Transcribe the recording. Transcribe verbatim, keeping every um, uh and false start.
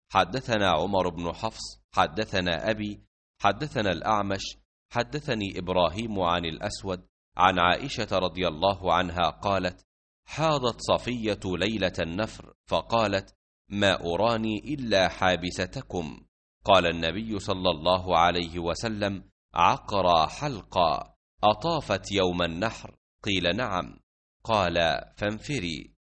حدثنا عمر بن حفص حدثنا أبي حدثنا الأعمش حدثني إبراهيم عن الأسود عن عائشة رضي الله عنها قالت: حاضت صفية ليلة النفر فقالت: ما أراني إلا حابستكم. قال النبي صلى الله عليه وسلم: عقرى حلقا، أطافت يوم النحر؟ قيل: نعم. قال: فانفري.